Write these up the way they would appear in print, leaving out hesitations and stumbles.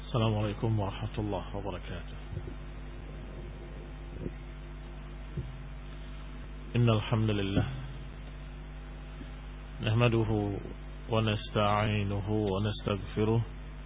السلام عليكم ورحمة الله وبركاته. إن الحمد لله نحمده ونستعينه ونستغفره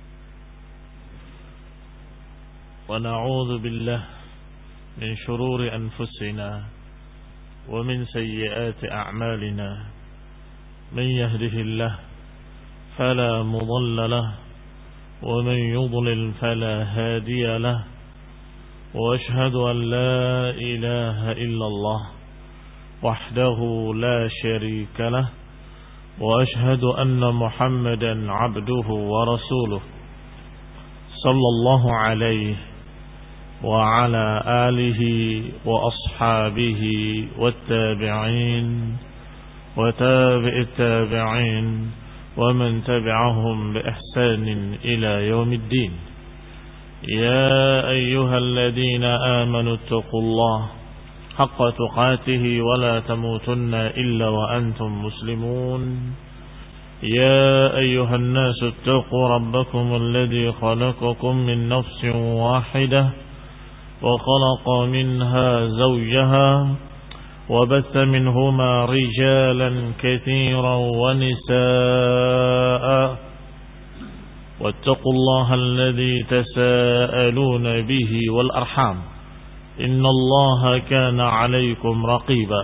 ونعوذ بالله من شرور أنفسنا ومن سيئات أعمالنا. من يهده الله فلا مضل له ومن يضلل فلا هادي له، وأشهد أن لا إله إلا الله وحده لا شريك له، وأشهد أن محمدا عبده ورسوله صلى الله عليه وعلى آله وأصحابه والتابعين وتابع التابعين ومن تبعهم بإحسان إلى يوم الدين. يا أيها الذين آمنوا اتقوا الله حق تقاته ولا تموتن إلا وأنتم مسلمون. يا أيها الناس اتقوا ربكم الذي خلقكم من نفس واحدة وخلق منها زوجها وبث منهما رجالا كثيرا ونساء، واتقوا الله الذي تساءلون به والأرحام إن الله كان عليكم رقيبا.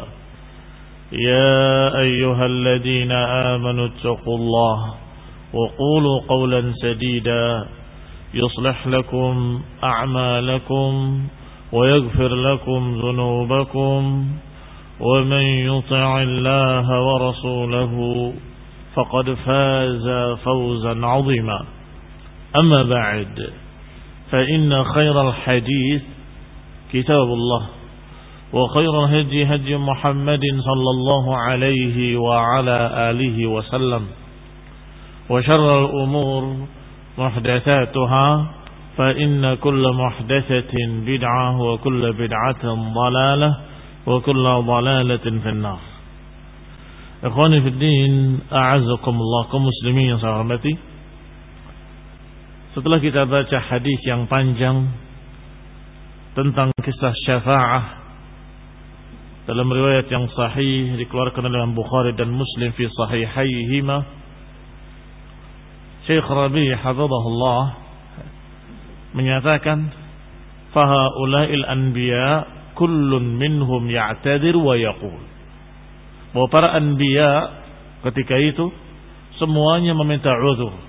يا أيها الذين آمنوا اتقوا الله وقولوا قولا سديدا يصلح لكم أعمالكم ويغفر لكم ذنوبكم، ومن يطع الله ورسوله فقد فاز فوزا عظيما. أما بعد، فإن خير الحديث كتاب الله، وخير الهدي هدي محمد صلى الله عليه وعلى آله وسلم، وشر الأمور محدثاتها، فإن كل محدثة بدعة وكل بدعة ضلالة وكل ضلالة في النار. Ikhwani fi din, a'azzakumullah, kaum muslimin yang saya hormati. Setelah kita baca hadis yang panjang tentang kisah syafa'ah dalam riwayat yang sahih dikeluarkan oleh Bukhari dan Muslim fi sahihaihima, Syekh Rabi' hafizahullah menyatakan fahaula'il anbiya kullun minhum ya'tadir wa yaqul, bahwa para anbiya ketika itu semuanya meminta uzur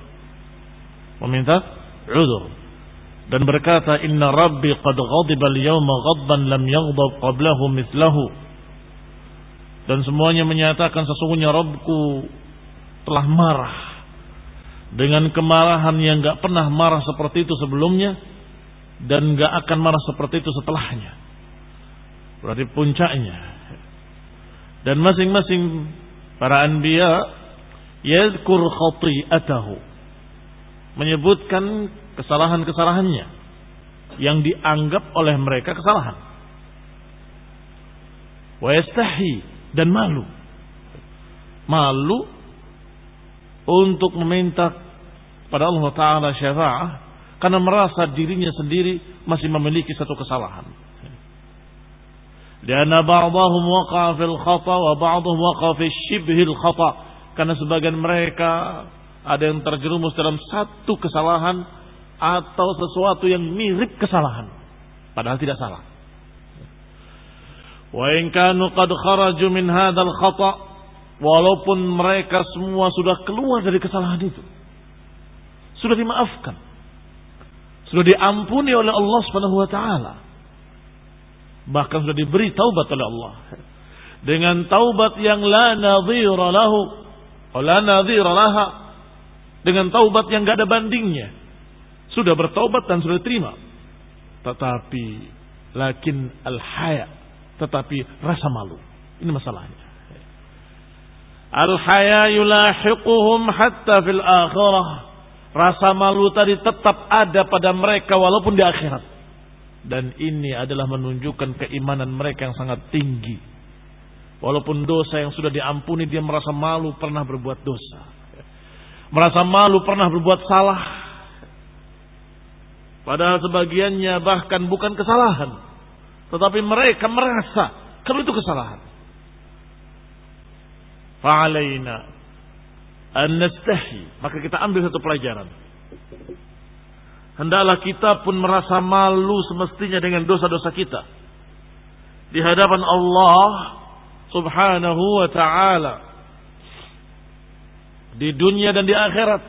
dan berkata, inna rabbi qad ghadiba al-yawma ghadban lam yaghdab qablahu mithlahu, dan semuanya menyatakan sesungguhnya Rabbku telah marah dengan kemarahan yang enggak pernah marah seperti itu sebelumnya dan enggak akan marah seperti itu setelahnya. Berarti puncaknya. Dan masing-masing para anbiya yadhkur khati'atahu, menyebutkan kesalahan-kesalahannya yang dianggap oleh mereka kesalahan. Wa yastahi, dan malu untuk meminta pada Allah Ta'ala syafa'ah karena merasa dirinya sendiri masih memiliki satu kesalahan. Karena ba'dahum waqa'a fil khata' wa ba'dahum waqa'a fi shibhil khata', karena sebagian mereka ada yang terjerumus dalam satu kesalahan atau sesuatu yang mirip kesalahan padahal tidak salah. Wa in kanu qad kharaju min hadzal khata', walaupun mereka semua sudah keluar dari kesalahan itu, sudah dimaafkan, sudah diampuni oleh Allah Subhanahu wa taala, bahkan sudah diberi taubat oleh Allah dengan taubat yang la nadhira lahu wa la nadhira laha, dengan taubat yang enggak ada bandingnya. Sudah bertaubat dan sudah diterima, tetapi lakin al-haya, tetapi rasa malu, ini masalahnya. Al-haya yulahiquhum hatta fil akhirah, rasa malu tadi tetap ada pada mereka walaupun di akhirat. Dan ini adalah menunjukkan keimanan mereka yang sangat tinggi. Walaupun dosa yang sudah diampuni, dia merasa malu pernah berbuat dosa, merasa malu pernah berbuat salah. Padahal sebagiannya bahkan bukan kesalahan, tetapi mereka merasa kalau itu kesalahan. Fa'alaina an nastahi, maka kita ambil satu pelajaran. Hendaklah kita pun merasa malu semestinya dengan dosa-dosa kita di hadapan Allah Subhanahu wa ta'ala, di dunia dan di akhirat.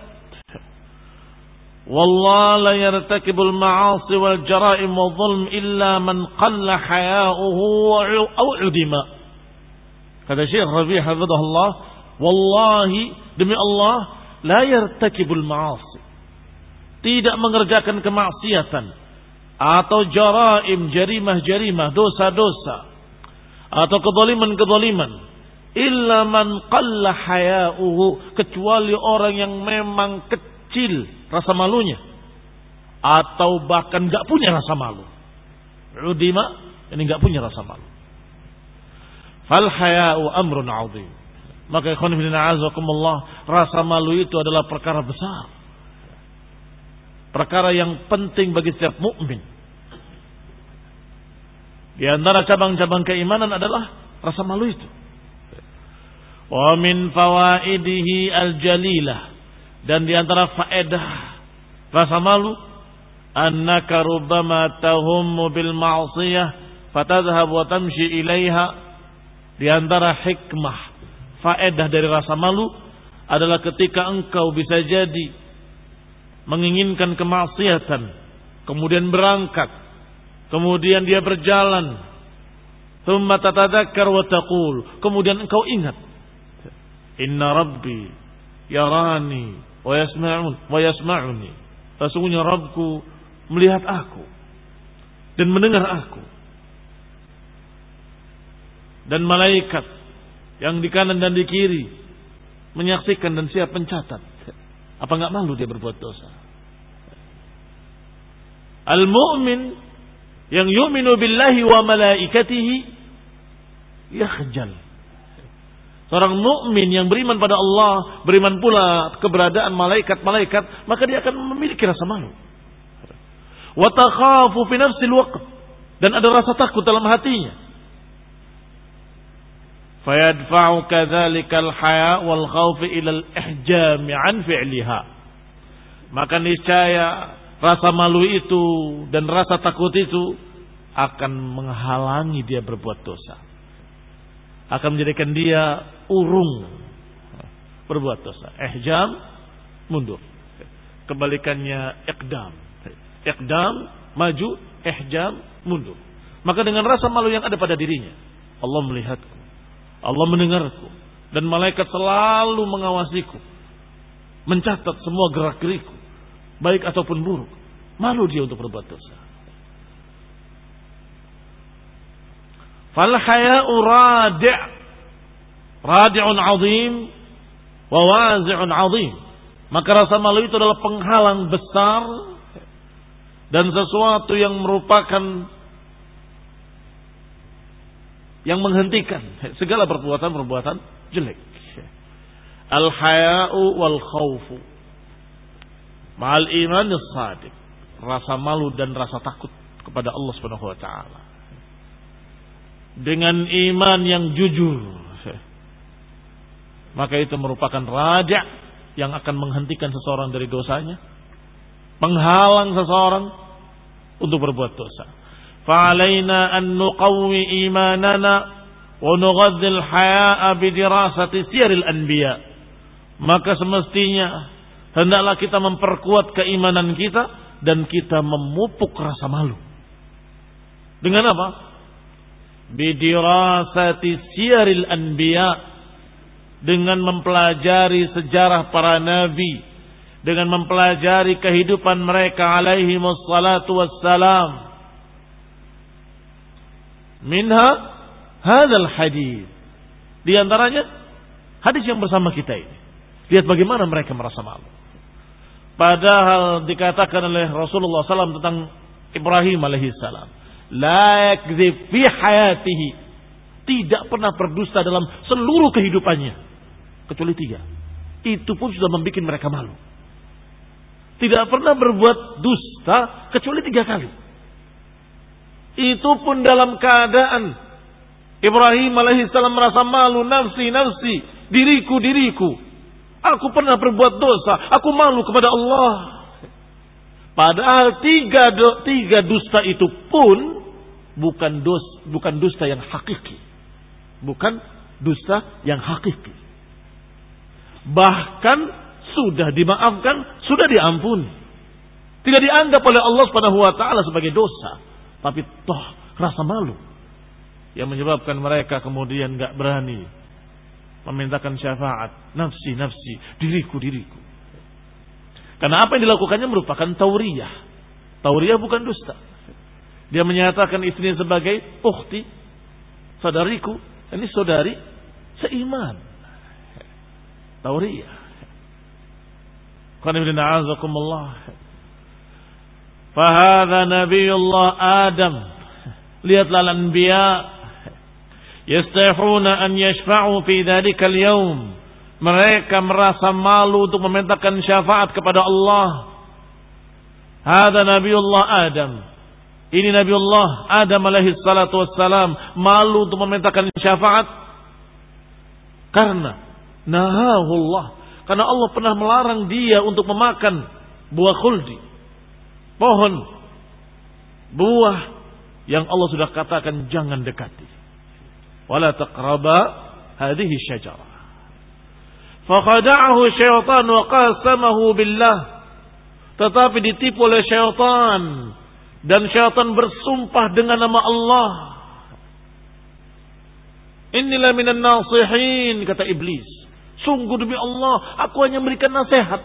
Wallahu la yartakibul ma'asi wal jara'im wal zulm illa man qalla haya'uhu aw udima. Kata Syekh Rabi' hafizahullah, wallahi, demi Allah, la yartakibul ma'asi, tidak mengerjakan kemaksiatan atau jaraim, jarimah-jarimah, dosa-dosa atau kezaliman-kezaliman, illa man qalla haya'uhu, kecuali orang yang memang kecil rasa malunya atau bahkan enggak punya rasa malu. Udima, ini enggak punya rasa malu. Fal haya'u amrun 'azim. Maka ikhwan fillah azakumullah, rasa malu itu adalah perkara besar. Perkara yang penting bagi setiap mukmin. Di antara cabang-cabang keimanan adalah rasa malu itu. Wa min fawaidihi al-jalilah, dan di antara faedah rasa malu, annaka rubbama tahummu bil ma'siyah fatadhhab wa tamshi ilaiha. Di antara hikmah, faedah dari rasa malu adalah ketika engkau bisa jadi menginginkan kemaksiatan, kemudian berangkat, kemudian dia berjalan, thumma tatadzakkar wa taqul, kemudian engkau ingat, inna rabbi yarani wa yasma'uni, sesungguhnya Rabbku melihat aku dan mendengar aku, dan malaikat yang di kanan dan di kiri menyaksikan dan siap mencatat. Apa enggak malu dia berbuat dosa? Al-mu'min yang yu'minu billahi wa malaikatihi yakhjal. Seorang mukmin yang beriman pada Allah, beriman pula keberadaan malaikat-malaikat, maka dia akan memiliki rasa malu. Wa takhafu fi nafsil waqt, dan ada rasa takut dalam hatinya. Fayadfa'u kadzalikal haya wal khawf ila al-ihjam 'an fi'liha. Maka niscaya rasa malu itu dan rasa takut itu akan menghalangi dia berbuat dosa, akan menjadikan dia urung berbuat dosa. Ihjam, mundur. Kebalikannya iqdam. Iqdam, maju. Ihjam, mundur. Maka dengan rasa malu yang ada pada dirinya, Allah melihatku, Allah mendengarku, dan malaikat selalu mengawasiku, mencatat semua gerak-geriku, baik ataupun buruk. Malu dia untuk berbuat dosa. Fal haya'u radi'un 'azim wa wazi'un 'azim. Maka rasa malu itu adalah penghalang besar dan sesuatu yang merupakan, yang menghentikan segala perbuatan-perbuatan jelek. Al-haya'u wal khawfu ma'al imanis shadiq. Rasa malu dan rasa takut kepada Allah Subhanahu wa taala dengan iman yang jujur, maka itu merupakan raja' yang akan menghentikan seseorang dari dosanya, menghalang seseorang untuk berbuat dosa. Fa'alaina an nuqawwi imanana wa nughadzil haya'a bidirasati siyaril anbiya. Maka semestinya hendaklah kita memperkuat keimanan kita dan kita memupuk rasa malu. Dengan apa? Bidirasati siyaril anbiya, dengan mempelajari sejarah para nabi, dengan mempelajari kehidupan mereka alaihi wassalatu wassalam. Minha hadzal hadis, di antaranya hadis yang bersama kita ini. Lihat bagaimana mereka merasa malu. Padahal dikatakan oleh Rasulullah SAW tentang Ibrahim alaihissalam, la yakdzib fi hayatihi, tidak pernah berdusta dalam seluruh kehidupannya kecuali 3. Itu pun sudah membuat mereka malu. tidak pernah berbuat dusta kecuali 3 kali. Itu pun dalam keadaan Ibrahim alaihissalam merasa malu, nafsi, diriku. Aku pernah berbuat dosa, aku malu kepada Allah. Padahal 3 dusta itu pun bukan dusta yang hakiki. Bukan dusta yang hakiki. Bahkan sudah dimaafkan, sudah diampuni. Tidak dianggap oleh Allah Subhanahu wa taala sebagai dosa, tapi toh rasa malu yang menyebabkan mereka kemudian enggak berani memintakan syafaat, nafsi, diriku. Karena apa yang dilakukannya merupakan tauriyah. Tauriyah bukan dusta. Dia menyatakan istrinya sebagai ukhti, saudariku, ini saudari seiman. Tauriyah. Qul inna a'udzukumullah. Fahadha nabiyullah Adam. Lihatlah al-anbiya yastahuna an yashfa'u fi dzalikal yaum. Mereka merasa malu untuk memintakan syafaat kepada Allah. Hadza Nabiullah Adam. Ini Nabiullah Adam alaihi salatu wassalam malu untuk memintakan syafaat karena nahahullah, karena Allah pernah melarang dia untuk memakan buah khuldi, pohon buah yang Allah sudah katakan jangan dekati. Wala taqraba hadhihi syajarah. Fakhada'ahu syaitan wa qasamahu billah. Tetapi ditipu oleh syaitan dan syaitan bersumpah dengan nama Allah. Inilah minan nasihin, kata iblis. Sungguh demi Allah, aku hanya memberikan nasihat.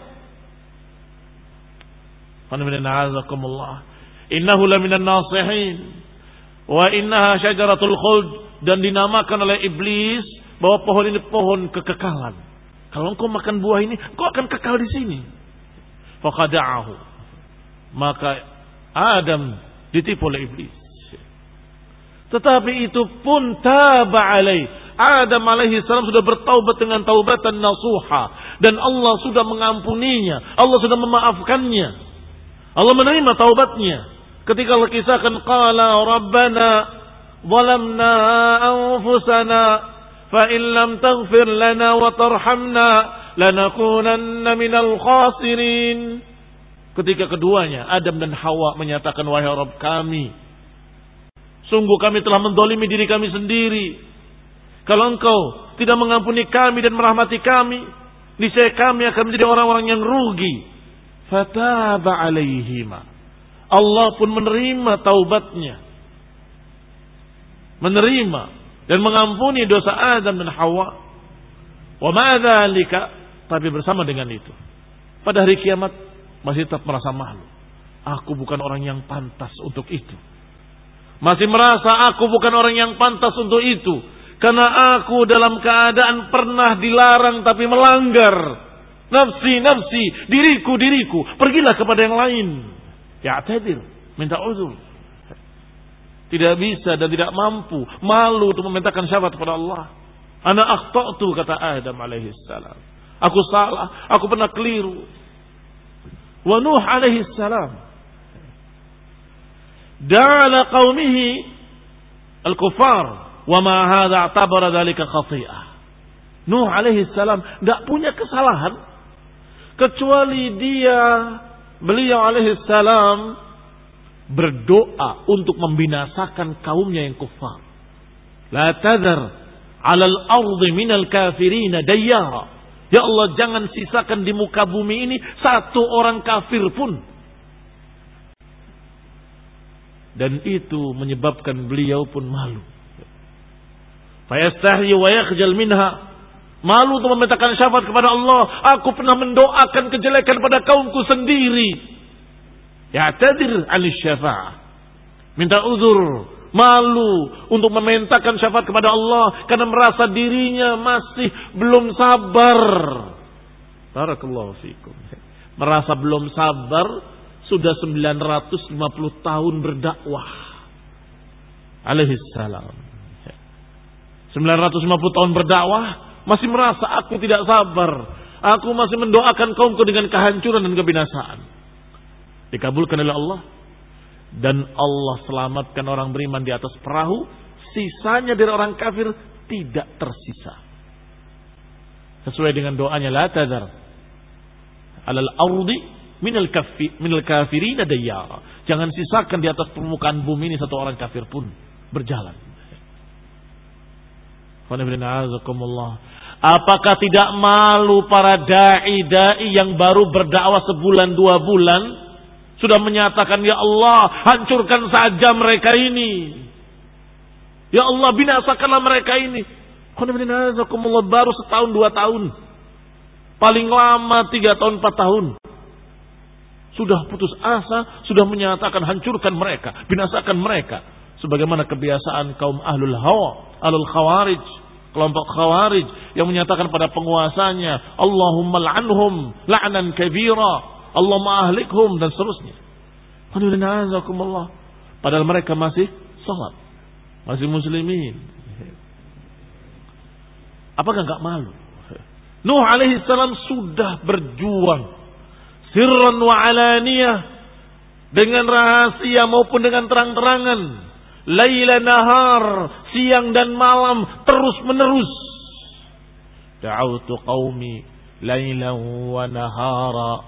Innahu laminan nasihin wa innaha syajaratul khuld, dan dinamakan oleh iblis bahwa pohon ini pohon kekekalan. Kalau engkau makan buah ini, engkau akan kekal di sini. Faqada'ahu, maka Adam ditipu oleh iblis. Tetapi itu pun taba alaih. Adam alaihi salam sudah bertaubat dengan taubatan nasuha, dan Allah sudah mengampuninya, Allah sudah memaafkannya. Allah menerima taubatnya. Ketika Allah kisahkan qala rabbana zalamna anfusana fa in lam taghfir lana wa tarhamna lanakunanna minal khasirin. Ketika keduanya Adam dan Hawa menyatakan, wahai Rabb kami, sungguh kami telah mendolimi diri kami sendiri. Kalau engkau tidak mengampuni kami dan merahmati kami, niscaya kami akan menjadi orang-orang yang rugi. Fataba alaihima, Allah pun menerima taubatnya, menerima dan mengampuni dosa Adam dan Hawa. Wa ma dzalika, tapi bersama dengan itu, pada hari kiamat masih tetap merasa malu. Aku bukan orang yang pantas untuk itu. Masih merasa aku bukan orang yang pantas untuk itu, karena aku dalam keadaan pernah dilarang tapi melanggar. Nafsi, diriku. Pergilah kepada yang lain. Ya'tadir, minta uzur. Tidak bisa dan tidak mampu, malu untuk memintakan syafaat kepada Allah. Ana akhta'tu, kata Adam alaihi salam. Aku salah, aku pernah keliru. Wa Nuh alaihi salam da'ala qaumihi al-kufar wa ma hadha i'tabara dhalika khati'ah. Nuh alaihi salam tidak punya kesalahan kecuali beliau alaihi salam berdoa untuk membinasakan kaumnya yang kufar. La tadhar 'alal ardi minal kafirina dayyara. Ya Allah, jangan sisakan di muka bumi ini satu orang kafir pun. Dan itu menyebabkan beliau pun malu. Fayastahi wa yakhjal minha. Malu untuk memintakan syafaat kepada Allah. Aku pernah mendoakan kejelekan pada kaumku sendiri. Ya'tadir 'alis syafa'ah. Minta uzur, malu untuk memintakan syafaat kepada Allah karena merasa dirinya masih belum sabar. Barakallahu fikum. Merasa belum sabar, sudah 950 tahun berdakwah. Alaihi salam. 950 tahun berdakwah, masih merasa aku tidak sabar. Aku masih mendoakan kaumku dengan kehancuran dan kebinasaan. dikabulkan oleh Allah, dan Allah selamatkan orang beriman di atas perahu, sisanya dari orang kafir tidak tersisa. Sesuai dengan doanya, la tadhar alal ardi minal kafirin dayyara. Jangan sisakan di atas permukaan bumi ini satu orang kafir pun berjalan. Apakah tidak malu para dai yang baru berdakwah sebulan 2 bulan sudah menyatakan, ya Allah, hancurkan saja mereka ini. Ya Allah, binasakanlah mereka ini. Baru setahun 2 tahun. Paling lama 3 tahun 4 tahun. Sudah putus asa, sudah menyatakan hancurkan mereka, binasakan mereka. Sebagaimana kebiasaan kaum ahlul hawa, ahlul khawarij, kelompok khawarij yang menyatakan pada penguasanya, Allahumma la'anhum la'nan kabira, Allahumma ahlikhum, dan seterusnya. Padahal mereka masih salat, masih muslimin. Apakah enggak malu? Nuh alaihi salam sudah berjuang sirran wa alaniyah, dengan rahasia maupun dengan terang-terangan, laila nahar, siang dan malam, terus menerus. Da'autu qaumi lailan wa nahara.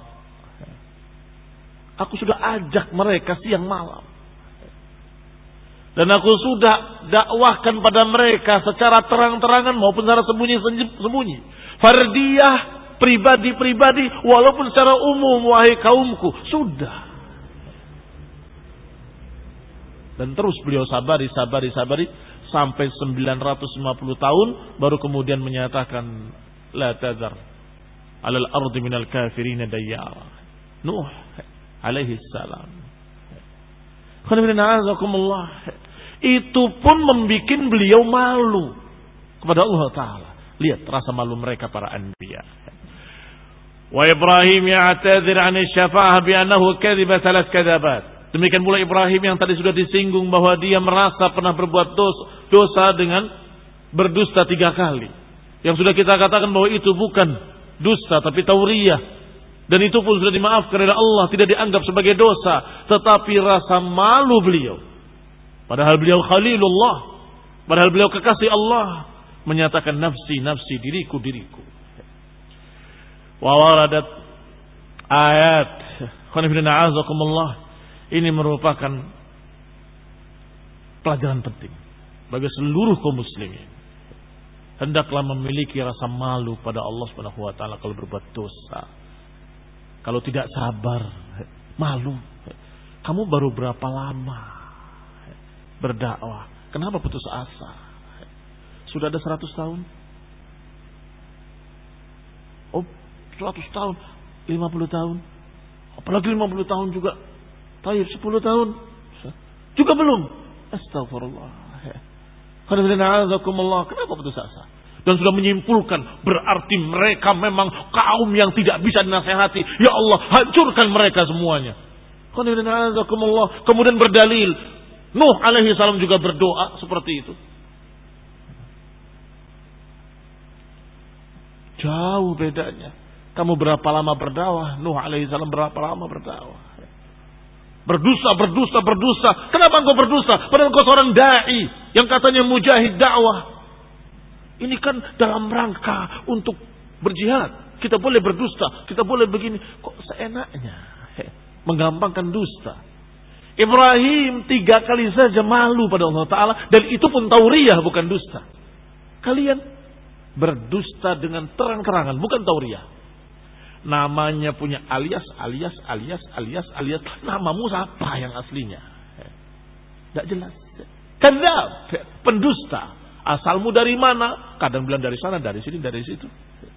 Aku sudah ajak mereka siang malam. Dan aku sudah dakwahkan pada mereka secara terang-terangan maupun secara sembunyi-sembunyi. Fardiyah, pribadi-pribadi, walaupun secara umum, wahai kaumku. Sudah. Dan terus beliau sabari sampai 950 tahun baru kemudian menyatakan, la tadhar alal ardi minal kafirin dayyara. Nuh alaihi salam. Itu pun membuat beliau malu kepada Allah Ta'ala. Lihat rasa malu mereka para anbiya. Wa Ibrahim ya'tadzir 'an asy-syafa'ah bi annahu kadhiba 3 kadzabat. Demikian pula Ibrahim yang tadi sudah disinggung bahwa dia merasa pernah berbuat dosa dengan berdusta 3 kali. Yang sudah kita katakan bahwa itu bukan dusta tapi tauriyah. Dan itu pun sudah dimaafkan oleh Allah, tidak dianggap sebagai dosa. Tetapi rasa malu beliau, padahal beliau Khalilullah, padahal beliau kekasih Allah, menyatakan nafsi, nafsi, diriku, diriku. Wa waradat ayat, ini merupakan pelajaran penting bagi seluruh kaum muslimin. Hendaklah memiliki rasa malu pada Allah Subhanahu wa taala kalau berbuat dosa. Kalau tidak sabar, malu. Kamu baru berapa lama berdakwah? Kenapa putus asa? Sudah ada 100 tahun? Oh, 100 tahun, 50 tahun. Apalagi 50 tahun juga. Tayyib 10 tahun. Juga belum. Astagfirullah. Kenapa putus asa? Dan sudah menyimpulkan berarti mereka memang kaum yang tidak bisa dinasehati. Ya Allah, hancurkan mereka semuanya. Kemudian berdalil, Nuh alaihi salam juga berdoa seperti itu. Jauh bedanya. Kamu berapa lama berdakwah? Nuh alaihi salam berapa lama berdakwah? Berdusta. Kenapa engkau berdusta? Padahal engkau seorang dai yang katanya mujahid dakwah. Ini kan dalam rangka untuk berjihad. Kita boleh berdusta, kita boleh begini. Kok seenaknya menggampangkan dusta? Ibrahim 3 kali saja malu pada Allah Ta'ala. Dan itu pun tauriyah, bukan dusta. Kalian berdusta dengan terang-terangan, bukan tauriyah. Namanya punya alias. Namamu siapa yang aslinya? Tidak jelas. Kadzab, pendusta. Asalmu dari mana? Kadang bilang dari sana, dari sini, dari situ.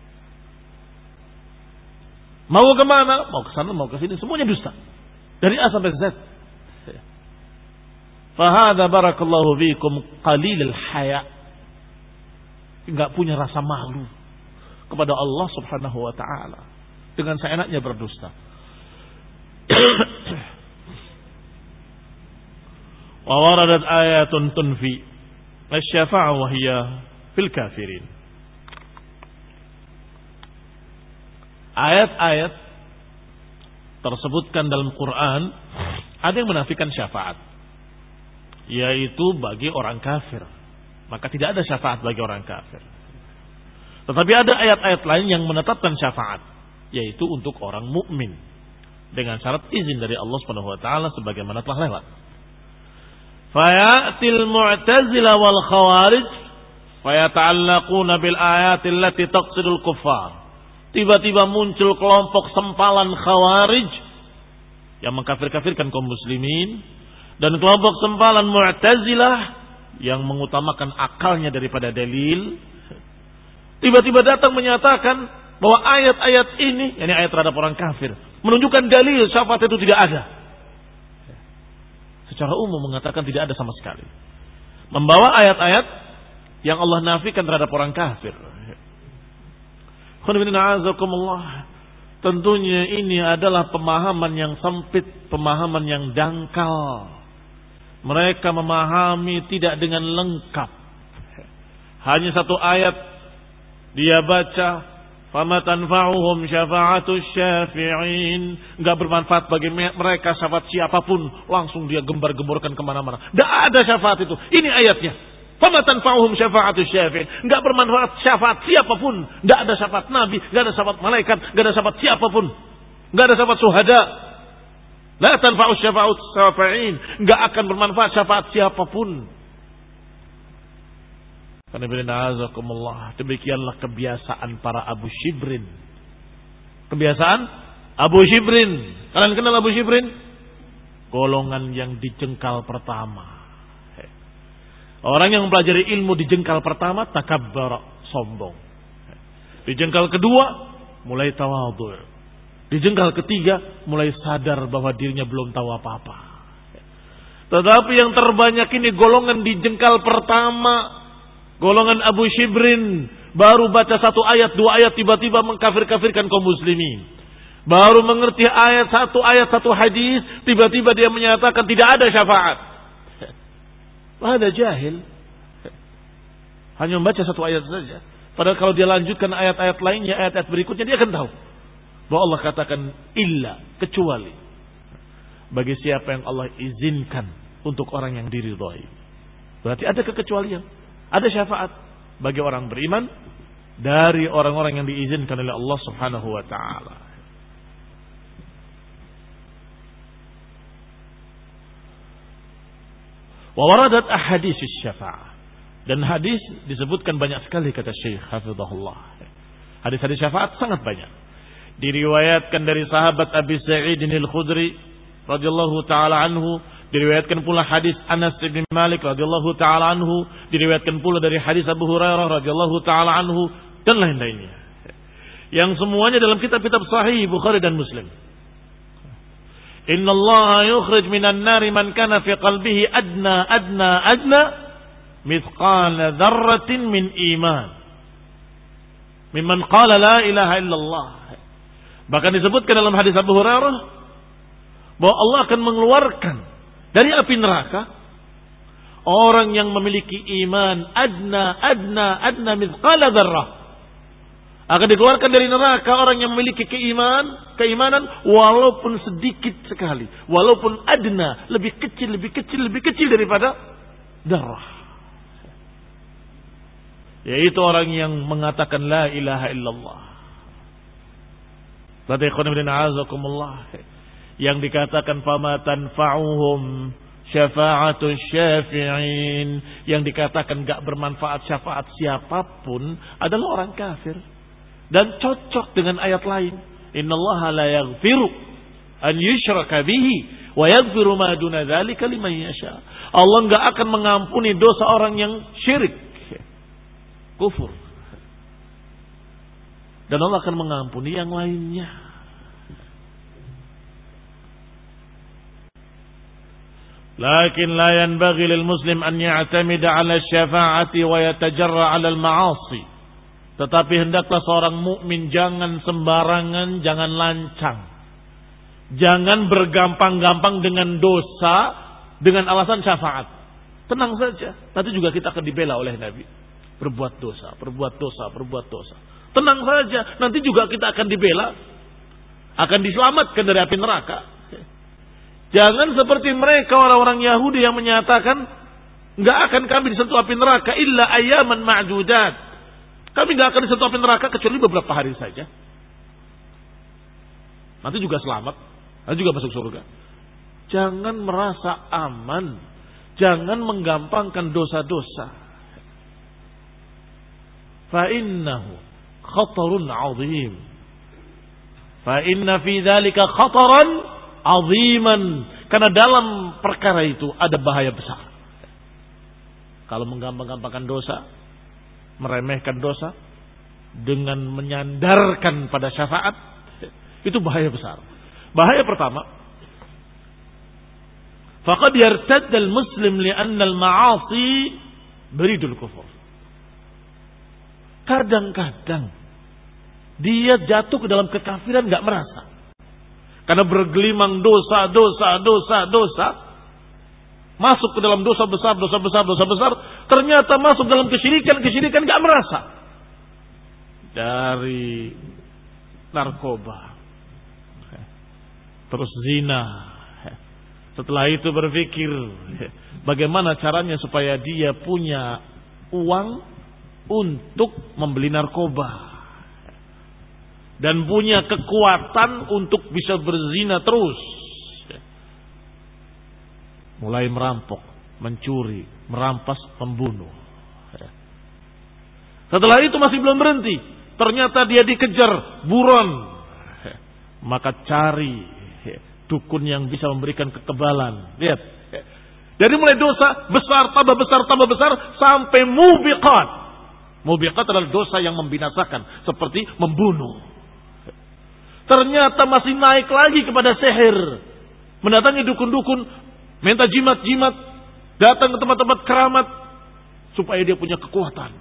Mau kemana? Mau ke sana, mau ke sini. Semuanya dusta. Dari A sampai Z. Fahadha barakallahu fiikum qalilul haya. Enggak punya rasa malu kepada Allah Subhanahu wa taala. Dengan seenaknya berdusta. Wa waradat ayatun tunfi asy-syafa'ah wa hiya fil kafirin. Ayat-ayat tersebutkan dalam Quran, ada yang menafikan syafaat, yaitu bagi orang kafir. Maka tidak ada syafaat bagi orang kafir. Tetapi ada ayat-ayat lain yang menetapkan syafaat, yaitu untuk orang mukmin dengan syarat izin dari Allah Subhanahu wa taala sebagaimana telah lewat. Fayatil mu'tazilah wal khawarij fayata'allaquna bil ayatil lati taqsidul kuffar. Tiba-tiba muncul kelompok sempalan khawarij yang mengkafir-kafirkan kaum muslimin, dan kelompok sempalan mu'tazilah yang mengutamakan akalnya daripada dalil. Tiba-tiba datang menyatakan bahwa ayat-ayat ini, yakni ayat terhadap orang kafir, menunjukkan dalil syafaat itu tidak ada. Secara umum mengatakan tidak ada sama sekali. Membawa ayat-ayat yang Allah nafikan terhadap orang kafir. Tentunya ini adalah pemahaman yang sempit, pemahaman yang dangkal. Mereka memahami tidak dengan lengkap. Hanya satu ayat dia baca, fama tanfa'uhum syafa'atus syafi'in, enggak bermanfaat bagi mereka syafaat siapapun, langsung dia gembar-gemborkan kemana-mana. Tidak ada syafaat itu. Ini ayatnya. Fama tanfa'uhum syafa'atus syafi'in, enggak bermanfaat syafaat siapapun. Tidak ada syafaat nabi, enggak ada syafaat malaikat, enggak ada syafaat siapapun. Enggak ada syafaat syuhada. La tanfa'us syafa'atus syafi'in, enggak akan bermanfaat syafaat siapapun. Demikianlah kebiasaan para Abu Shibrin. Kebiasaan Abu Shibrin. Kalian kenal Abu Shibrin? Golongan yang dijengkal pertama. Orang yang mempelajari ilmu dijengkal pertama, takabbar, sombong. Dijengkal kedua, mulai tawadhu. Dijengkal ketiga, mulai sadar bahwa dirinya belum tahu apa-apa. Tetapi yang terbanyak ini golongan dijengkal pertama, golongan Abu Shibrin. Baru baca satu ayat, dua ayat, tiba-tiba mengkafir-kafirkan kaum muslimin. Baru mengerti ayat, satu hadis, tiba-tiba dia menyatakan tidak ada syafaat. Ada jahil. Hanya membaca satu ayat saja. Padahal kalau dia lanjutkan ayat-ayat lainnya, ayat-ayat berikutnya, dia akan tahu bahwa Allah katakan illa, kecuali bagi siapa yang Allah izinkan untuk orang yang diridhai. Berarti ada kekecualian. Ada syafaat bagi orang beriman dari orang-orang yang diizinkan oleh Allah Subhanahu wa taala. Wa waradat ahadits syafa'ah. Dan hadis disebutkan banyak sekali kata Syekh hafizahullah. Hadis-hadis syafaat sangat banyak. Diriwayatkan dari sahabat Abi Sa'id Al-Khudri radhiyallahu taala anhu. Diriwayatkan pula hadis Anas bin Malik radhiyallahu taala anhu, diriwayatkan pula dari hadis Abu Hurairah radhiyallahu taala anhu, dan lain-lainnya. Yang semuanya dalam kitab-kitab sahih Bukhari dan Muslim. Innallaha yukhrij minan nari man kana fi qalbihi adna mithqala dzarratin min iman. Mimman qala la ilaha illallah. Bahkan disebutkan dalam hadis Abu Hurairah bahwa Allah akan mengeluarkan dari api neraka orang yang memiliki iman adna mithqala dzarrah. Akan dikeluarkan dari neraka orang yang memiliki keimanan walaupun sedikit sekali, walaupun adna, lebih kecil daripada dzarrah. Yaitu orang yang mengatakan la ilaha illallah. Berarti ikhwan fillah a'azakumullah, yang dikatakan fama tanfa'uhum syafa'atus syafi'in, yang dikatakan enggak bermanfaat syafaat siapapun adalah orang kafir, dan cocok dengan ayat lain, innallaha la yaghfiru an yushraka bihi wa yaghfiru ma duna dzalika liman yasha. Allah enggak akan mengampuni dosa orang yang syirik, kufur, dan Allah akan mengampuni yang lainnya. Lakin la yanbaghi lil muslim an ya'tamida 'ala asy-syafa'ati wa yatajarra 'ala al-ma'asi. Tetapi hendaklah seorang mukmin jangan sembarangan, jangan lancang. Jangan bergampang-gampang dengan dosa dengan alasan syafaat. Tenang saja, nanti juga kita akan dibela oleh Nabi. Berbuat dosa. Tenang saja, nanti juga kita akan dibela. akan diselamatkan dari api neraka. Jangan seperti mereka orang-orang Yahudi yang menyatakan enggak akan kami disentuh api neraka illa ayyaman ma'dudat. Kami enggak akan disentuh api neraka kecuali beberapa hari saja. Nanti juga selamat, nanti juga masuk surga. Jangan merasa aman, jangan menggampangkan dosa-dosa. Fa innahu khatarun 'azim. Fa inna fi dzalika khataran 'aziman. Karena dalam perkara itu ada bahaya besar. Kalau menggampang-gampangkan dosa, meremehkan dosa dengan menyandarkan pada syafaat, itu bahaya besar. Bahaya pertama, faqad yartadda al-muslim li'anna al-ma'asi baridul kufur. Kadang-kadang dia jatuh ke dalam kekafiran enggak merasa. Karena bergelimang dosa, masuk ke dalam dosa besar, ternyata masuk dalam kesyirikan enggak merasa. Dari narkoba, terus zina. Setelah itu berpikir bagaimana caranya supaya dia punya uang untuk membeli narkoba dan punya kekuatan untuk bisa berzina terus. Mulai merampok, mencuri, merampas, membunuh. Setelah itu masih belum berhenti. Ternyata dia dikejar buron. Maka cari dukun yang bisa memberikan kekebalan. Lihat. Dari mulai dosa besar, tambah besar, sampai mubiqat. Mubiqat adalah dosa yang membinasakan. Seperti membunuh. Ternyata masih naik lagi kepada sihir. Mendatangi dukun-dukun. Minta jimat-jimat. Datang ke tempat-tempat keramat. Supaya dia punya kekuatan.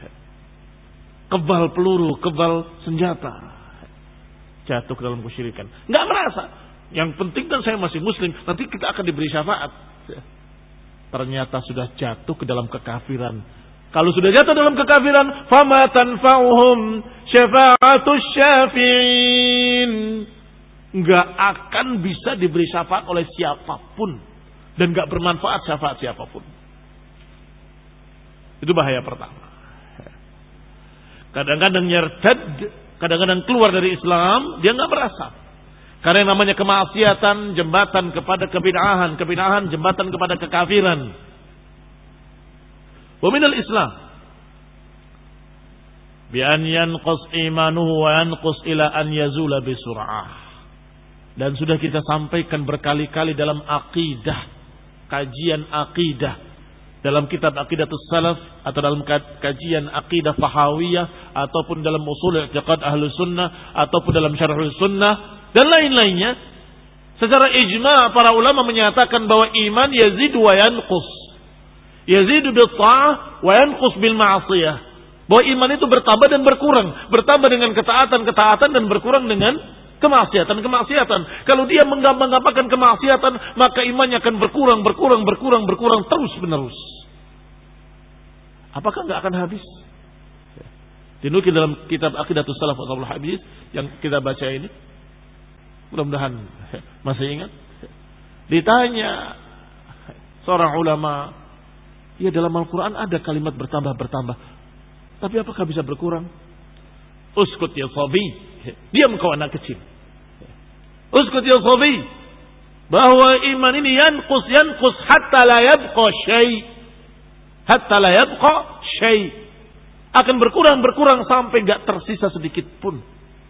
Kebal peluru, kebal senjata. Jatuh ke dalam kesyirikan. Enggak merasa. Yang penting kan saya masih muslim. Nanti kita akan diberi syafaat. Ternyata sudah jatuh ke dalam kekafiran. Kalau sudah jatuh dalam kekafiran, fama tanfa'uhum syafa'atus syafi'in. Enggak akan bisa diberi syafaat oleh siapapun. Dan enggak bermanfaat syafaat siapapun. Itu bahaya pertama. Kadang-kadang nyertad, kadang-kadang keluar dari Islam, dia enggak merasa. Karena yang namanya kemaksiatan, jembatan kepada kebid'ahan, kebid'ahan jembatan kepada kekafiran. Wa minal Islam bi an yanqus imanuhu wa yanqus ila an yazula bi sur'ah. Dan sudah kita sampaikan berkali-kali dalam akidah, kajian akidah, dalam kitab Aqidatus Salaf atau dalam kajian akidah Fahawiyah ataupun dalam usul i'tiqad Ahlus Sunnah ataupun dalam Syarhul Sunnah dan lain-lainnya, secara ijma' para ulama menyatakan bahwa iman yazid wa yanqus. Yazidu bil ta'ah wa yanqus bil ma'siyah. Bahwa iman itu bertambah dan berkurang, bertambah dengan ketaatan dan berkurang dengan kemaksiatan. Kalau dia menggampang-gampangkan kemaksiatan, maka imannya akan berkurang terus menerus. Apakah enggak akan habis? Dinukil dalam kitab Aqidatus Salaf wal Hadis yang kita baca ini. Mudah-mudahan masih ingat. Ditanya seorang ulama, ya dalam Al-Quran ada kalimat bertambah. Tapi apakah bisa berkurang? Uskut ya sabi. Diam kau anak kecil. Uskut ya sabi. Bahwa iman ini yanqus hatta la yabqa syai. Akan berkurang sampai enggak tersisa sedikit pun.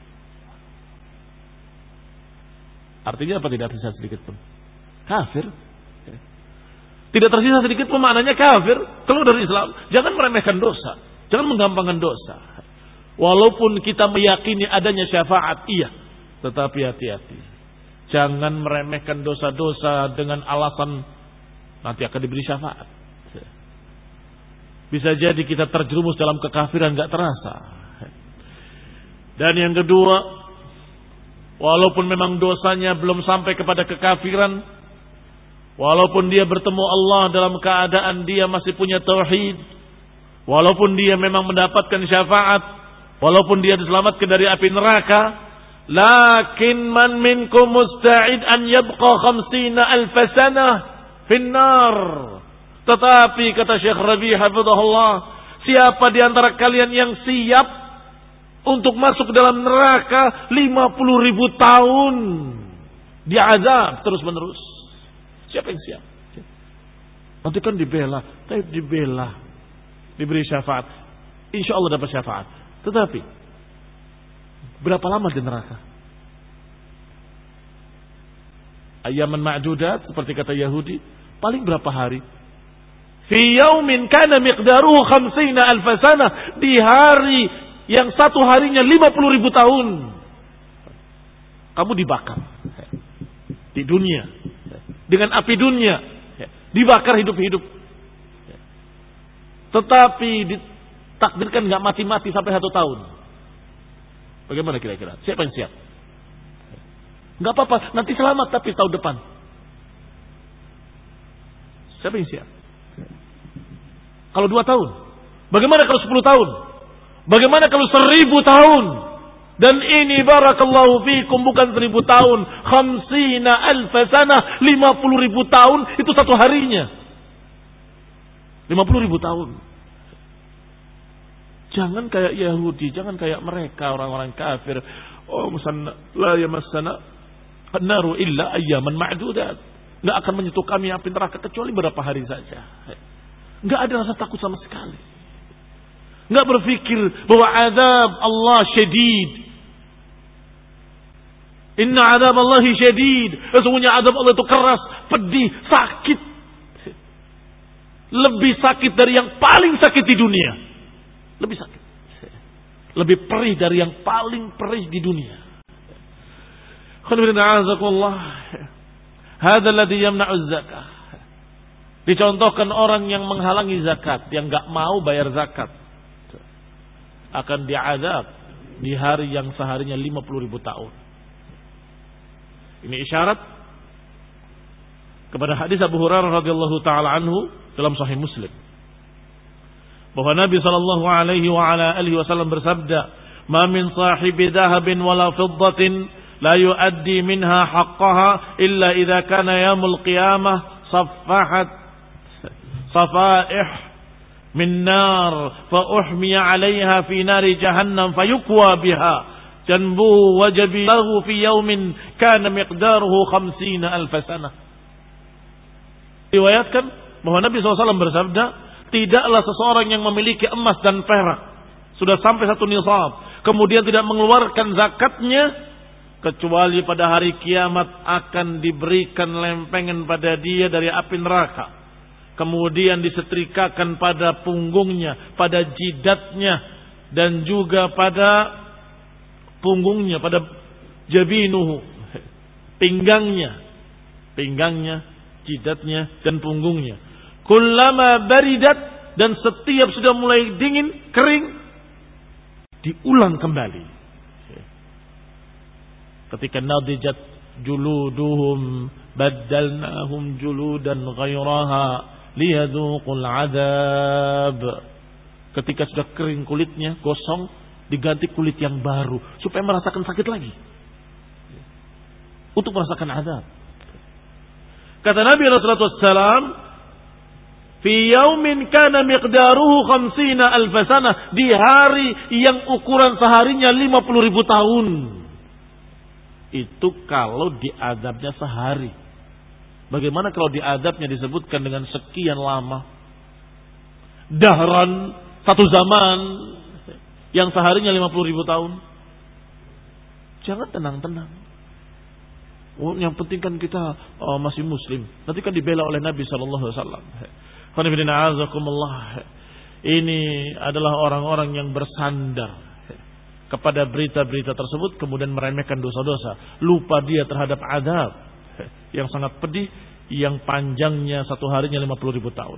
Artinya apa tidak tersisa sedikit pun? Kafir. Tidak tersisa sedikit pun maknanya kafir. Keluar dari Islam. Jangan meremehkan dosa. Jangan menggampangkan dosa. Walaupun kita meyakini adanya syafaat, iya. Tetapi hati-hati. Jangan meremehkan dosa-dosa dengan alasan nanti akan diberi syafaat. Bisa jadi kita terjerumus dalam kekafiran gak terasa. Dan yang kedua, walaupun memang dosanya belum sampai kepada kekafiran, walaupun dia bertemu Allah dalam keadaan dia masih punya tauhid, walaupun dia memang mendapatkan syafaat, walaupun dia diselamatkan dari api neraka, Lakin man minkum musta'id an yabqa 50,000 sanah finnar. Tetapi kata Syekh Rabi' hafizahullah, siapa di antara kalian yang siap untuk masuk ke dalam neraka 50.000 tahun diazab terus menerus? Siapa yang siap? Nanti kan dibela, diberi syafaat. Insya Allah dapat syafaat. Tetapi berapa lama di neraka? Ayaman ma'dudat seperti kata Yahudi, paling berapa hari? Fi yaumin kana miqdaruhu 50,000 sanah, di hari yang satu harinya 50.000 tahun. Kamu dibakar di dunia dengan api dunia, dibakar hidup-hidup. Tetapi ditakdirkan nggak mati-mati sampai 1 tahun. Bagaimana kira-kira? Siapa yang siap? Nggak apa-apa, nanti selamat tapi tahun depan. Siapa yang siap? Kalau 2 tahun? Bagaimana kalau 10 tahun? Bagaimana kalau 1000 tahun? Dan ini barakallahu fikum bukan 1000 tahun, 50,000 sanah, 50.000 tahun itu satu harinya. 50.000 tahun. Jangan kayak Yahudi, jangan kayak mereka orang-orang kafir. Oh, musanna la yamassana an-naru illa ayyaman ma'dudat. Enggak akan menyentuh kami api neraka kecuali beberapa hari saja. Enggak ada rasa takut sama sekali. Enggak berpikir bahwa azab Allah syadid. Inna azab Allah syadid. Sesungguhnya azab Allah itu keras, pedih, sakit. Lebih sakit dari yang paling sakit di dunia. Lebih sakit. Lebih perih dari yang paling perih di dunia. Hadzal ladzi yamna'u zakah. Dicontohkan orang yang menghalangi zakat, yang enggak mau bayar zakat, akan diazab di hari yang seharinya 50.000 tahun. Ini isyarat kepada hadis Abu Hurairah radhiyallahu taala anhu dalam Sahih Muslim, bahwa Nabi sallallahu alaihi wa ala alihi wasallam bersabda, "Ma min sahibi dhahabin wala fiddatin la yuaddi minha haqqaha illa idza kana yaumul qiyamah صفائح من نار فأحمي عليها في نار جهنم فيكوى بها جنبه وجبينه في يوم كان مقداره 50,000 سنة." Riwayatkan bahwa Nabi SAW bersabda, tidaklah seseorang yang memiliki emas dan perak sudah sampai 1 nisab, kemudian tidak mengeluarkan zakatnya, kecuali pada hari kiamat akan diberikan lempengan pada dia dari api neraka. Kemudian disetrikakan pada punggungnya, pada jidatnya, dan juga pada punggungnya, pada jabinuhu, pinggangnya, jidatnya, dan punggungnya. Kullama baridat, dan setiap sudah mulai dingin, kering, diulang kembali. Ketika nadijat juluduhum baddalnahum juludan ghairaha liyadzuqul adzab. Ketika sudah kering kulitnya, gosong, diganti kulit yang baru supaya merasakan sakit lagi, untuk merasakan azab. Kata Nabi sallallahu alaihi wasallam, fi yaumin kana miqdaruhu 50,000 sanah, di hari yang ukuran seharinya 50.000 tahun. Itu kalau diazabnya sehari. Bagaimana kalau diazabnya disebutkan dengan sekian lama? Dahran, satu zaman yang seharinya 50.000 tahun. Jangan tenang-tenang. Oh, yang penting kan kita masih muslim. Nanti kan dibela oleh Nabi SAW. Ini adalah orang-orang yang bersandar kepada berita-berita tersebut, kemudian meremehkan dosa-dosa. Lupa dia terhadap azab yang sangat pedih, yang panjangnya satu harinya 50.000 tahun.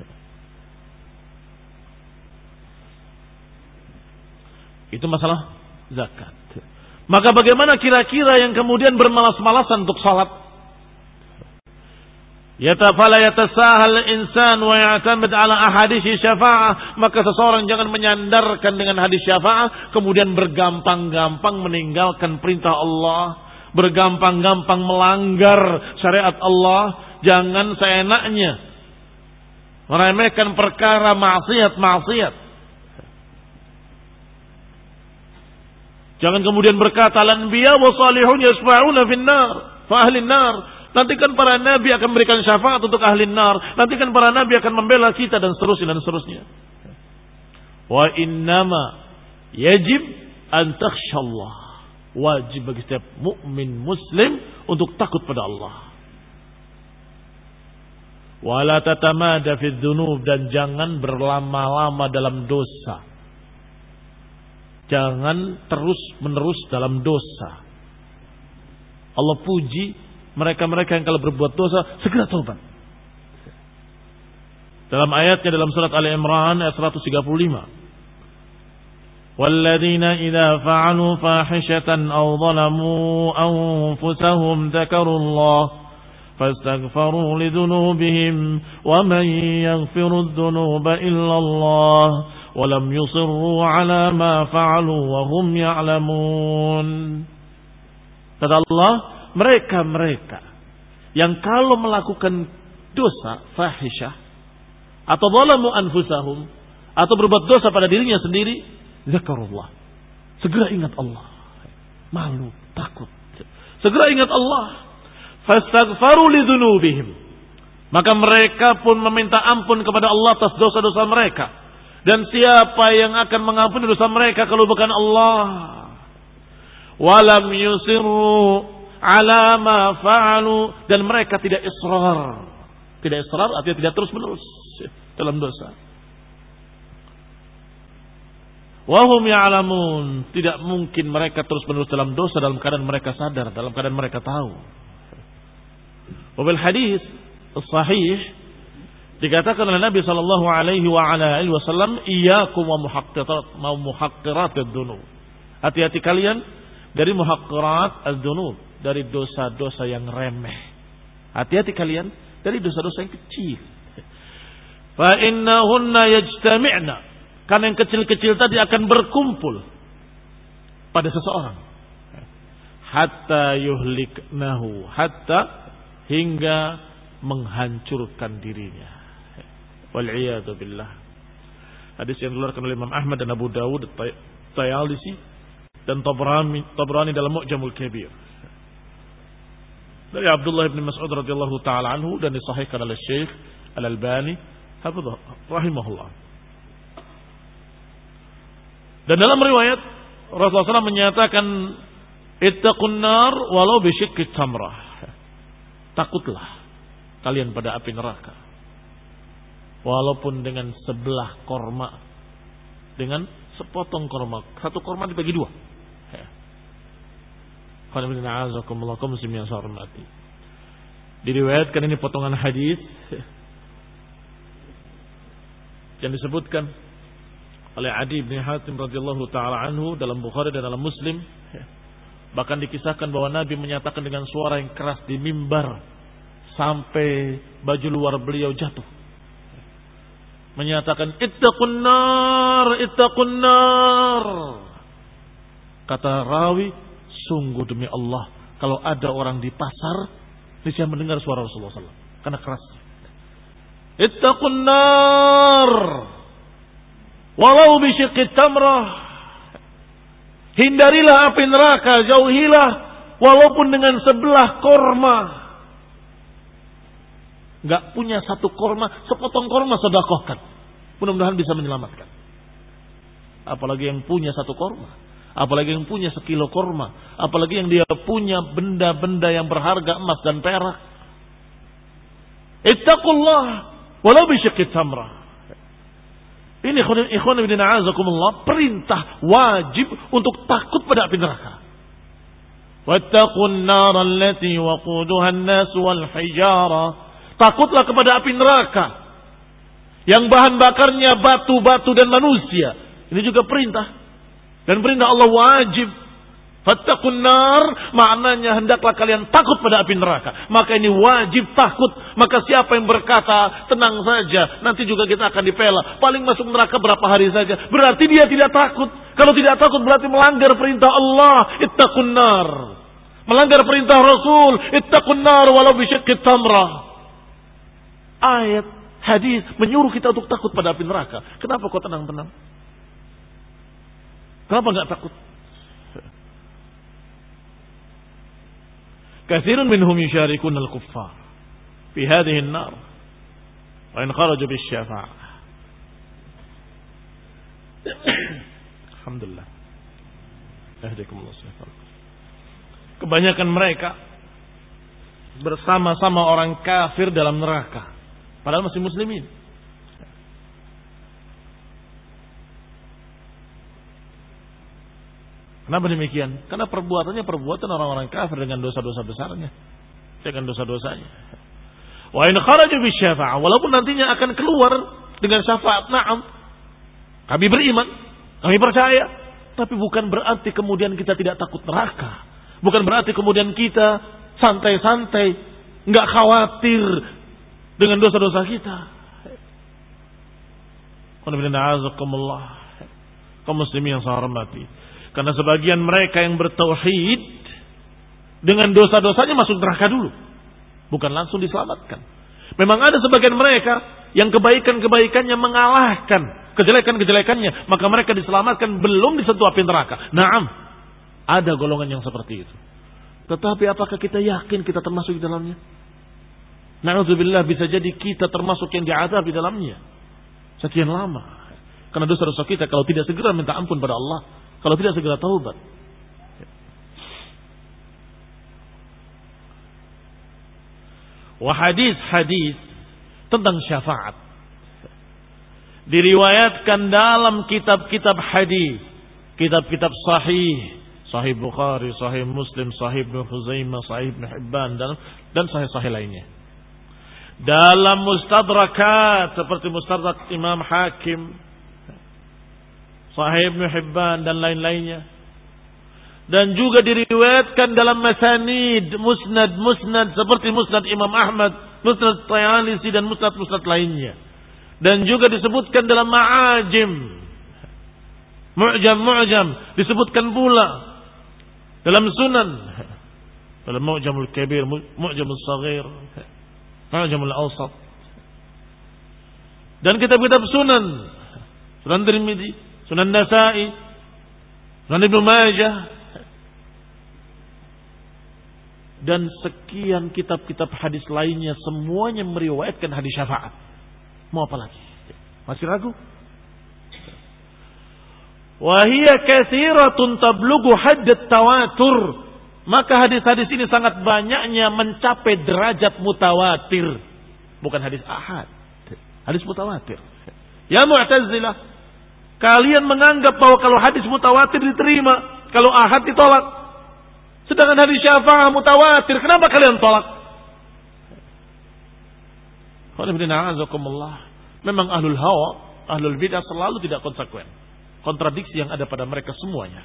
Itu masalah zakat. Maka bagaimana kira-kira yang kemudian bermalas-malasan untuk salat? Fala yatasahal insan wa ya'tamid ala ahadits syafa'ah, maka seseorang jangan menyandarkan dengan hadis syafa'ah kemudian bergampang-gampang meninggalkan perintah Allah, bergampang-gampang melanggar syariat Allah. Jangan seenaknya meremehkan perkara maksiat. Jangan kemudian berkata al-anbiya wa salihun yasfa'una fin-nar fa ahli nar. Nanti kan para nabi akan memberikan syafaat untuk ahli nar. Nanti kan para nabi akan membela kita dan seterusnya. Wa innama yajib an takhshallah. Wajib bagi setiap mukmin muslim untuk takut pada Allah. Wala tatamada fid dzunub, dan jangan berlama-lama dalam dosa. Jangan terus-menerus dalam dosa. Allah puji mereka-mereka yang kalau berbuat dosa segera taubat. Dalam ayatnya dalam surat Ali Imran ayat 135. Walladzina idza fa'alu fahishatan aw zalamu anfusahum dzakarullah fastaghfiru lidzunubihim wa man yaghfiru adh-dhunuba illa Allah wa lam yusirru 'ala ma fa'alu wa hum ya'lamun. Kata Allah, mereka yang kalau melakukan dosa fahisyah atau zalamu anfusahum atau berbuat dosa pada dirinya sendiri, zakarullah, segera ingat Allah. Malu, takut, segera ingat Allah. Fastaghfaru lidzunubihim, maka mereka pun meminta ampun kepada Allah atas dosa-dosa mereka. Dan siapa yang akan mengampuni dosa mereka kalau bukan Allah? Walam yusirru ala ma fa'alu, dan mereka tidak israr. Tidak israr artinya tidak terus-menerus dalam dosa. Wa hum ya'lamun, tidak mungkin mereka terus-menerus dalam dosa dalam keadaan mereka sadar, dalam keadaan mereka tahu. Wa bil hadis sahih dikatakan oleh Nabi sallallahu alaihi wa ala alihi wasallam, iyyakum wa muhaqqiratid dzunub. Hati-hati kalian dari muhaqqirat az-dzunub, dari dosa-dosa yang remeh. Hati-hati kalian dari dosa-dosa yang kecil. Fa innahunna yajtami'na, karena yang kecil-kecil tadi akan berkumpul pada seseorang. Hatta yuhliknahu, hatta hingga menghancurkan dirinya. Wal'iyadu billah. Hadis yang dikeluarkan oleh Imam Ahmad dan Abu Dawud, Tayalisi dan Tabrani dalam Mu'jamul Kabir. Dari Abdullah bin Mas'ud radhiyallahu taala anhu dan disahihkan oleh Syekh Al-Albani rahimahullah. Dan dalam riwayat Rasulullah SAW menyatakan, ittaqun nar walau bisyiqqi tamrah. Takutlah kalian pada api neraka walaupun dengan sebelah korma, dengan sepotong korma. Satu korma dibagi dua. Diriwayatkan ini potongan hadis yang disebutkan oleh Adi bin Hatim radhiyallahu taala anhu dalam Bukhari dan dalam Muslim. Bahkan dikisahkan bahwa Nabi menyatakan dengan suara yang keras di mimbar sampai baju luar beliau jatuh. Menyatakan, ittaqun nar, ittaqun nar. Kata rawi, sungguh demi Allah, kalau ada orang di pasar, niscaya mendengar suara Rasulullah SAW. Karena keras. Ittaqun nar, walau bisyiqqi tamrah. Hindarilah api neraka, jauhilah walaupun dengan sebelah korma. Gak punya satu korma, sepotong korma sedekahkan. Mudah-mudahan bisa menyelamatkan. Apalagi yang punya satu korma, apalagi yang punya sekilo korma, apalagi yang dia punya benda-benda yang berharga, emas dan perak. Ittaqullah walau bisyiqqi tamrah. Ini ikhwan ibn a'azakumullah, perintah wajib untuk takut pada api neraka. Wattaqun nar allati waquduha an-nas wal hijara. Takutlah kepada api neraka yang bahan bakarnya batu-batu dan manusia. Ini juga perintah. Dan perintah Allah wajib Fattaqun nar maknanya hendaklah kalian takut pada api neraka. Maka ini wajib takut. Maka siapa yang berkata tenang saja, nanti juga kita akan dipela, paling masuk neraka berapa hari saja, berarti dia tidak takut. Kalau tidak takut berarti melanggar perintah Allah, ittaqun nar. Melanggar perintah Rasul, ittaqun nar walau bisyiqqit tamrah. Ayat, hadis menyuruh kita untuk takut pada api neraka. Kenapa kau tenang-tenang? Kenapa enggak takut? Katsirun minhum yusharikun al-kuffar fi hadhihi an-nar wa in kharaju bis-syafa'ah. Alhamdulillah. Yahdikumullah. Kebanyakan mereka bersama-sama orang kafir dalam neraka, padahal masih muslimin. Kenapa demikian? Karena perbuatannya perbuatan orang-orang kafir dengan dosa-dosa besarnya, dengan dosa-dosanya. Wa in kharaju bisyafa'ah, walaupun nantinya akan keluar dengan syafaat, na'am. Kami beriman, kami percaya, tapi bukan berarti kemudian kita tidak takut neraka. Bukan berarti kemudian kita santai-santai, enggak khawatir dengan dosa-dosa kita. Kaum muslimin yang saya hormati. Karena sebagian mereka yang bertauhid dengan dosa-dosanya masuk neraka dulu, bukan langsung diselamatkan. Memang ada sebagian mereka yang kebaikan-kebaikannya mengalahkan kejelekan-kejelekannya, maka mereka diselamatkan belum disentuh api neraka. Naam, ada golongan yang seperti itu. Tetapi apakah kita yakin kita termasuk di dalamnya? Na'udzubillah, bisa jadi kita termasuk yang diazab di dalamnya sekian lama. Karena dosa-dosa kita kalau tidak segera minta ampun pada Allah, kalau tidak segera taubat. Wa hadis tentang syafaat diriwayatkan dalam kitab-kitab hadis, kitab-kitab sahih, Sahih Bukhari, Sahih Muslim, Sahih Ibnu Khuzaimah, Sahih Ibnu Hibban dan sahih-sahih lainnya. Dalam mustadrakat seperti Mustadrak Imam Hakim, Sahih Ibnu Hibban dan lain-lainnya. Dan juga diriwayatkan dalam masanid, musnad seperti Musnad Imam Ahmad, Musnad Tayalisi dan musnad-musnad lainnya. Dan juga disebutkan dalam ma'ajim, mu'jam disebutkan pula dalam sunan, dalam Mu'jamul Kabir, Mu'jamul Saghir, Mu'jamul Awsat, dan kitab-kitab sunan, Sunan Tirmidzi, Sunan Nasa'i, Sunan Ibnu Majah, dan sekian kitab-kitab hadis lainnya, semuanya meriwayatkan hadis syafaat. Mau apa lagi? Masih ragu? Wa hiya katsiratun tablughu haddat tawatur. Maka hadis-hadis ini sangat banyaknya mencapai derajat mutawatir. Bukan hadis ahad, hadis mutawatir. Ya Mu'tazilah, kalian menganggap bahwa kalau hadis mutawatir diterima, kalau ahad ditolak. Sedangkan hadis syafaat mutawatir, kenapa kalian tolak? Memang ahlul hawa, ahlul bid'ah selalu tidak konsekuen. Kontradiksi yang ada pada mereka semuanya.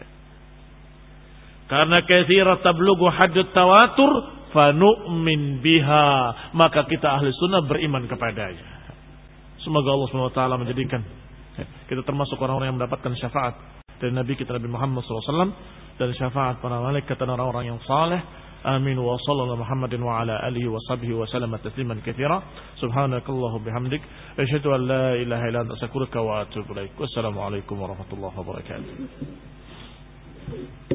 Karena katsirat tablughu haddut tawatur fanu'min biha, maka kita ahli sunnah beriman kepadanya. Semoga Allah SWT menjadikan kita termasuk orang-orang yang mendapatkan syafaat dari Nabi kita Nabi Muhammad SAW dan syafaat para malaikat dan orang-orang yang saleh. Amin wa sallallahu Muhammadin wa ala alihi wa sahbihi wa sallam tasliman katsira. Subhanakallahu bihamdik asyhadu an la ilaha illa anta astaghfiruka wa atubu ilaik. Wassalamu alaikum warahmatullahi wabarakatuh.